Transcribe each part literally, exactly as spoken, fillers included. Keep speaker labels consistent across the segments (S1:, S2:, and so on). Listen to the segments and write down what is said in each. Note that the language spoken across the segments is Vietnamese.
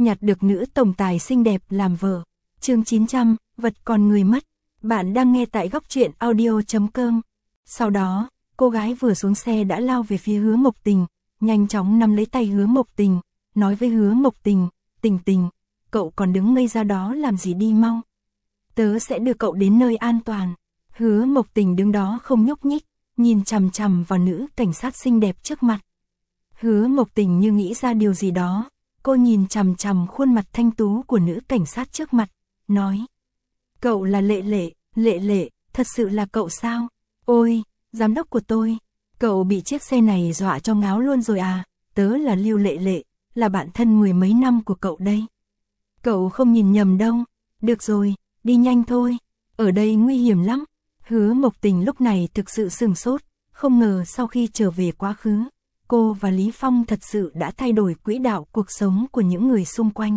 S1: nhặt được nữ tổng tài xinh đẹp làm vợ. Chương chín trăm, vật còn người mất. Bạn đang nghe tại góc truyện audio chấm com. Sau đó, cô gái vừa xuống xe đã lao về phía Hứa Mộc Tình, nhanh chóng nắm lấy tay Hứa Mộc Tình, nói với Hứa Mộc Tình, Tình Tình, cậu còn đứng ngây ra đó làm gì, đi mau. Tớ sẽ đưa cậu đến nơi an toàn. Hứa Mộc Tình đứng đó không nhúc nhích, nhìn chằm chằm vào nữ cảnh sát xinh đẹp trước mặt. Hứa Mộc Tình như nghĩ ra điều gì đó, cô nhìn chằm chằm khuôn mặt thanh tú của nữ cảnh sát trước mặt, nói: Cậu là Lệ Lệ, Lệ Lệ, thật sự là cậu sao? Ôi, giám đốc của tôi, cậu bị chiếc xe này dọa cho ngáo luôn rồi à? Tớ là Lưu Lệ Lệ, là bạn thân mười mấy năm của cậu đây. Cậu không nhìn nhầm đâu. Được rồi, đi nhanh thôi, ở đây nguy hiểm lắm. Hứa Mộc Tình lúc này thực sự sửng sốt, không ngờ sau khi trở về quá khứ, cô và Lý Phong thật sự đã thay đổi quỹ đạo cuộc sống của những người xung quanh.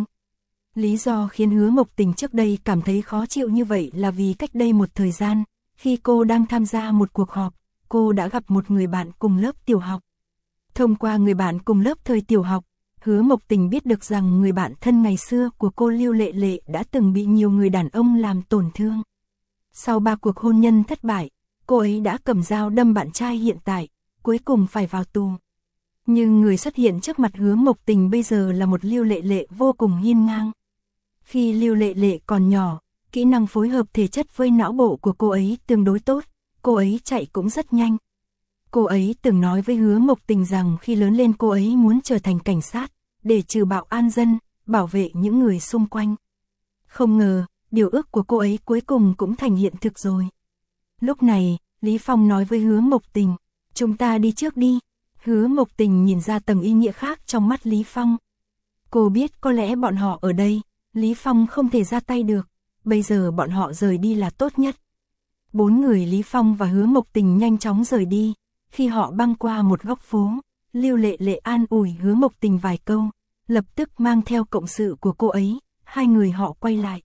S1: Lý do khiến Hứa Mộc Tình trước đây cảm thấy khó chịu như vậy là vì cách đây một thời gian, khi cô đang tham gia một cuộc họp, cô đã gặp một người bạn cùng lớp tiểu học. Thông qua người bạn cùng lớp thời tiểu học, Hứa Mộc Tình biết được rằng người bạn thân ngày xưa của cô Lưu Lệ Lệ đã từng bị nhiều người đàn ông làm tổn thương. Sau ba cuộc hôn nhân thất bại, cô ấy đã cầm dao đâm bạn trai hiện tại, cuối cùng phải vào tù. Nhưng người xuất hiện trước mặt Hứa Mộc Tình bây giờ là một Lưu Lệ Lệ vô cùng hiên ngang. Khi Lưu Lệ Lệ còn nhỏ, kỹ năng phối hợp thể chất với não bộ của cô ấy tương đối tốt, cô ấy chạy cũng rất nhanh. Cô ấy từng nói với Hứa Mộc Tình rằng khi lớn lên cô ấy muốn trở thành cảnh sát, để trừ bạo an dân, bảo vệ những người xung quanh. Không ngờ, điều ước của cô ấy cuối cùng cũng thành hiện thực rồi. Lúc này, Lý Phong nói với Hứa Mộc Tình, chúng ta đi trước đi. Hứa Mộc Tình nhìn ra tầng ý nghĩa khác trong mắt Lý Phong. Cô biết có lẽ bọn họ ở đây, Lý Phong không thể ra tay được, bây giờ bọn họ rời đi là tốt nhất. Bốn người Lý Phong và Hứa Mộc Tình nhanh chóng rời đi. Khi họ băng qua một góc phố, Lưu Lệ Lệ an ủi Hứa Mộc Tình vài câu, lập tức mang theo cộng sự của cô ấy, hai người họ quay lại.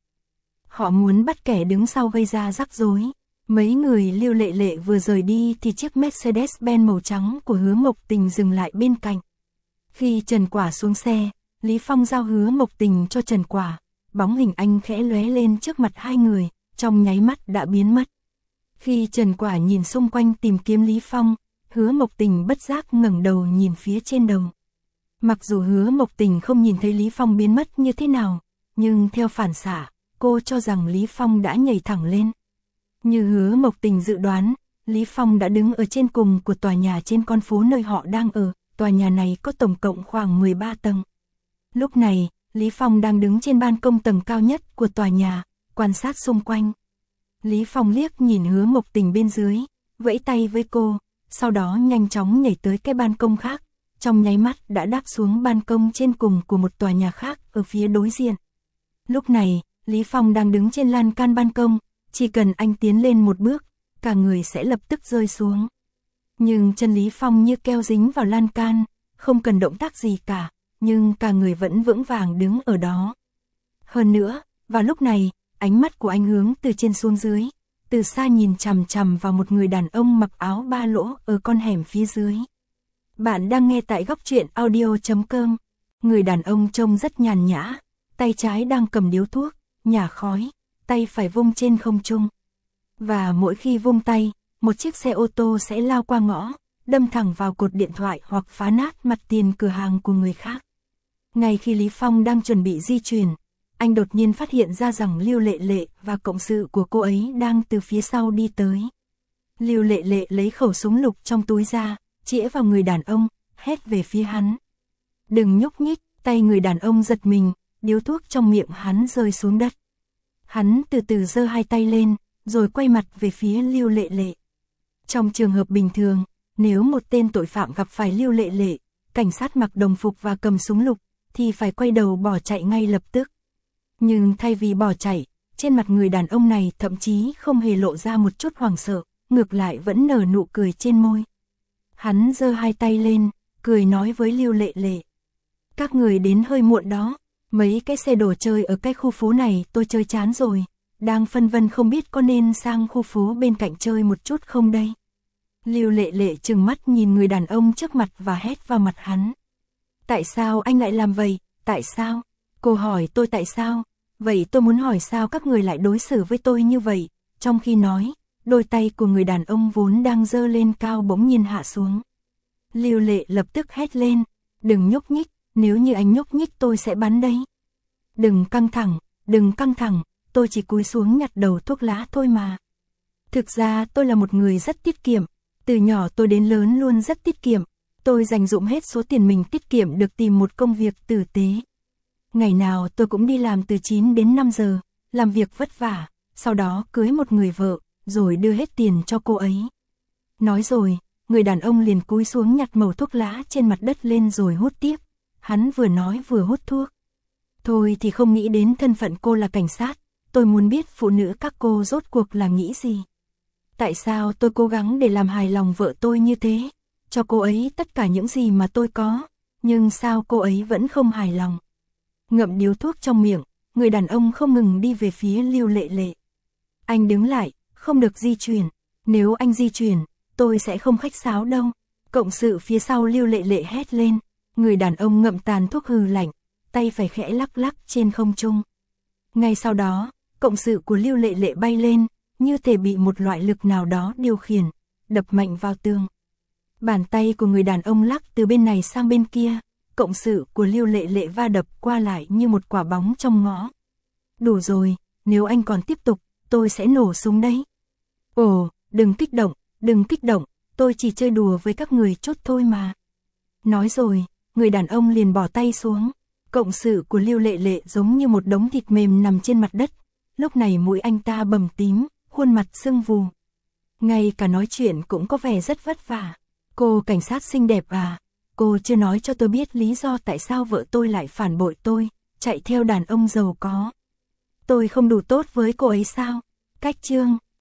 S1: Họ muốn bắt kẻ đứng sau gây ra rắc rối. Mấy người Lưu Lệ Lệ vừa rời đi thì chiếc Mercedes-Benz màu trắng của Hứa Mộc Tình dừng lại bên cạnh. Khi Trần Quả xuống xe, Lý Phong giao Hứa Mộc Tình cho Trần Quả, bóng hình anh khẽ lóe lên trước mặt hai người, trong nháy mắt đã biến mất. Khi Trần Quả nhìn xung quanh tìm kiếm Lý Phong, Hứa Mộc Tình bất giác ngẩng đầu nhìn phía trên đầu. Mặc dù Hứa Mộc Tình không nhìn thấy Lý Phong biến mất như thế nào, nhưng theo phản xạ, cô cho rằng Lý Phong đã nhảy thẳng lên. Như Hứa Mộc Tình dự đoán, Lý Phong đã đứng ở trên cùng của tòa nhà trên con phố nơi họ đang ở, tòa nhà này có tổng cộng khoảng mười ba tầng. Lúc này, Lý Phong đang đứng trên ban công tầng cao nhất của tòa nhà, quan sát xung quanh. Lý Phong liếc nhìn Hứa Mộc Tình bên dưới, vẫy tay với cô, sau đó nhanh chóng nhảy tới cái ban công khác, trong nháy mắt đã đáp xuống ban công trên cùng của một tòa nhà khác ở phía đối diện. Lúc này, Lý Phong đang đứng trên lan can ban công, chỉ cần anh tiến lên một bước, cả người sẽ lập tức rơi xuống. Nhưng chân Lý Phong như keo dính vào lan can, không cần động tác gì cả, nhưng cả người vẫn vững vàng đứng ở đó. Hơn nữa, vào lúc này, ánh mắt của anh hướng từ trên xuống dưới, từ xa nhìn chằm chằm vào một người đàn ông mặc áo ba lỗ ở con hẻm phía dưới. Bạn đang nghe tại góc truyện audio chấm com. Người đàn ông trông rất nhàn nhã, tay trái đang cầm điếu thuốc, nhả khói, tay phải vung trên không trung. Và mỗi khi vung tay, một chiếc xe ô tô sẽ lao qua ngõ, đâm thẳng vào cột điện thoại hoặc phá nát mặt tiền cửa hàng của người khác. Ngay khi Lý Phong đang chuẩn bị di chuyển, anh đột nhiên phát hiện ra rằng Lưu Lệ Lệ và cộng sự của cô ấy đang từ phía sau đi tới. Lưu Lệ Lệ lấy khẩu súng lục trong túi ra, chĩa vào người đàn ông, hét về phía hắn. Đừng nhúc nhích, tay người đàn ông giật mình, điếu thuốc trong miệng hắn rơi xuống đất. Hắn từ từ giơ hai tay lên, rồi quay mặt về phía Lưu Lệ Lệ. Trong trường hợp bình thường, nếu một tên tội phạm gặp phải Lưu Lệ Lệ, cảnh sát mặc đồng phục và cầm súng lục, thì phải quay đầu bỏ chạy ngay lập tức. Nhưng thay vì bỏ chạy, trên mặt người đàn ông này thậm chí không hề lộ ra một chút hoảng sợ, ngược lại vẫn nở nụ cười trên môi. Hắn giơ hai tay lên, cười nói với Lưu Lệ Lệ. Các người đến hơi muộn đó, mấy cái xe đồ chơi ở cái khu phố này tôi chơi chán rồi, đang phân vân không biết có nên sang khu phố bên cạnh chơi một chút không đây. Lưu Lệ Lệ trừng mắt nhìn người đàn ông trước mặt và hét vào mặt hắn. Tại sao anh lại làm vậy, tại sao? Cô hỏi tôi tại sao, vậy tôi muốn hỏi sao các người lại đối xử với tôi như vậy, trong khi nói, đôi tay của người đàn ông vốn đang giơ lên cao bỗng nhiên hạ xuống. Lưu Lệ lập tức hét lên, đừng nhúc nhích, nếu như anh nhúc nhích tôi sẽ bắn đấy. Đừng căng thẳng, đừng căng thẳng, tôi chỉ cúi xuống nhặt đầu thuốc lá thôi mà. Thực ra tôi là một người rất tiết kiệm, từ nhỏ tôi đến lớn luôn rất tiết kiệm, tôi dành dụm hết số tiền mình tiết kiệm được tìm một công việc tử tế. Ngày nào tôi cũng đi làm từ chín đến năm giờ, làm việc vất vả, sau đó cưới một người vợ, rồi đưa hết tiền cho cô ấy. Nói rồi, người đàn ông liền cúi xuống nhặt mẩu thuốc lá trên mặt đất lên rồi hút tiếp. Hắn vừa nói vừa hút thuốc. Thôi thì không nghĩ đến thân phận cô là cảnh sát, tôi muốn biết phụ nữ các cô rốt cuộc là nghĩ gì. Tại sao tôi cố gắng để làm hài lòng vợ tôi như thế, cho cô ấy tất cả những gì mà tôi có, nhưng sao cô ấy vẫn không hài lòng. Ngậm điếu thuốc trong miệng, người đàn ông không ngừng đi về phía Lưu Lệ Lệ. Anh đứng lại, không được di chuyển, nếu anh di chuyển, tôi sẽ không khách sáo đâu. Cộng sự phía sau Lưu Lệ Lệ hét lên, người đàn ông ngậm tàn thuốc hừ lạnh, tay phải khẽ lắc lắc trên không trung. Ngay sau đó, cộng sự của Lưu Lệ Lệ bay lên, như thể bị một loại lực nào đó điều khiển, đập mạnh vào tường. Bàn tay của người đàn ông lắc từ bên này sang bên kia, cộng sự của Lưu Lệ Lệ va đập qua lại như một quả bóng trong ngõ. Đủ rồi, nếu anh còn tiếp tục, tôi sẽ nổ súng đấy. Ồ, đừng kích động, đừng kích động, tôi chỉ chơi đùa với các người chút thôi mà. Nói rồi, người đàn ông liền bỏ tay xuống. Cộng sự của Lưu Lệ Lệ giống như một đống thịt mềm nằm trên mặt đất. Lúc này mũi anh ta bầm tím, khuôn mặt sưng vù. Ngay cả nói chuyện cũng có vẻ rất vất vả. Cô cảnh sát xinh đẹp à, cô chưa nói cho tôi biết lý do tại sao vợ tôi lại phản bội tôi, chạy theo đàn ông giàu có. Tôi không đủ tốt với cô ấy sao? Cách chương